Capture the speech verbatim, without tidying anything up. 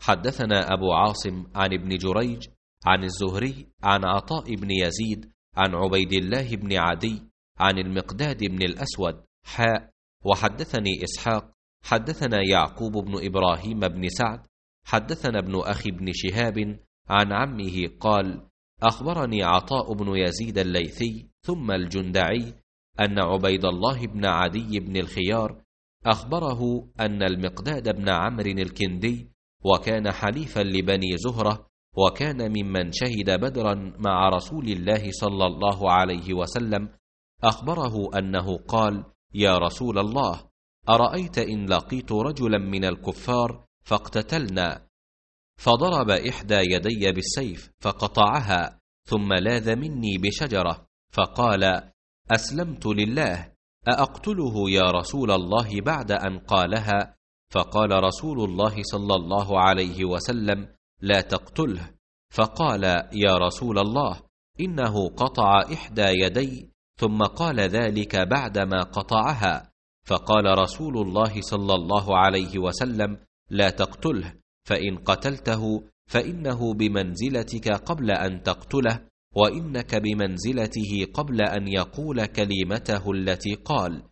حدثنا أبو عاصم عن ابن جريج عن الزهري عن عطاء بن يزيد عن عبيد الله بن عدي عن المقداد بن الأسود حاء. وحدثني إسحاق حدثنا يعقوب بن إبراهيم بن سعد حدثنا ابن أخي بن شهاب عن عمه قال: أخبرني عطاء بن يزيد الليثي ثم الجندعي أن عبيد الله بن عدي بن الخيار أخبره أن المقداد بن عمرو الكندي، وكان حليفا لبني زهرة، وكان ممن شهد بدرا مع رسول الله صلى الله عليه وسلم، أخبره أنه قال: يا رسول الله، أرأيت إن لقيت رجلا من الكفار فاقتتلنا، فضرب إحدى يدي بالسيف فقطعها، ثم لاذ مني بشجرة فقال: أسلمت لله، أأقتله يا رسول الله بعد أن قالها؟ فقال رسول الله صلى الله عليه وسلم: لا تقتله. فقال: يا رسول الله، إنه قطع إحدى يدي ثم قال ذلك بعدما قطعها. فقال رسول الله صلى الله عليه وسلم: لا تقتله، فإن قتلته فإنه بمنزلتك قبل أن تقتله، وإنك بمنزلته قبل أن يقول كلمته التي قال.